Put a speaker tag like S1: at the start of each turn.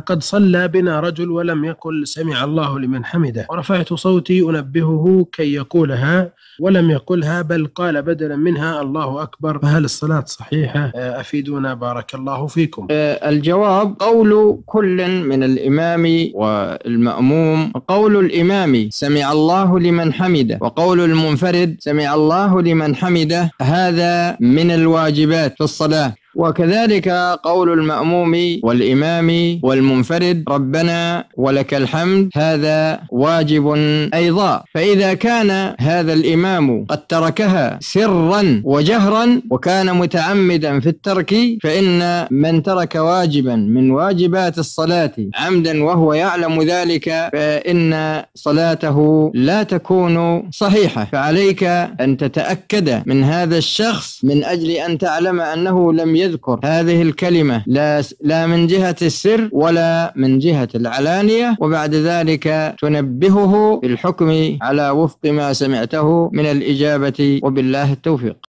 S1: لقد صلى بنا رجل ولم يقل سمع الله لمن حمده، ورفعت صوتي أنبهه كي يقولها ولم يقلها، بل قال بدلا منها الله أكبر، فهل الصلاة صحيحة؟ أفيدونا بارك الله فيكم.
S2: الجواب: قول كل من الإمام والمأموم. قول الإمام سمع الله لمن حمده، وقول المنفرد سمع الله لمن حمده، هذا من الواجبات في الصلاة. وكذلك قول المأموم والإمام والمنفرد ربنا ولك الحمد، هذا واجب أيضا. فإذا كان هذا الإمام قد تركها سرا وجهرا وكان متعمدا في الترك، فإن من ترك واجبا من واجبات الصلاة عمدا وهو يعلم ذلك فإن صلاته لا تكون صحيحة. فعليك أن تتأكد من هذا الشخص من أجل أن تعلم أنه لم يذكر هذه الكلمة لا من جهة السر ولا من جهة العلانية، وبعد ذلك تنبهه بالحكم على وفق ما سمعته من الإجابة، وبالله التوفيق.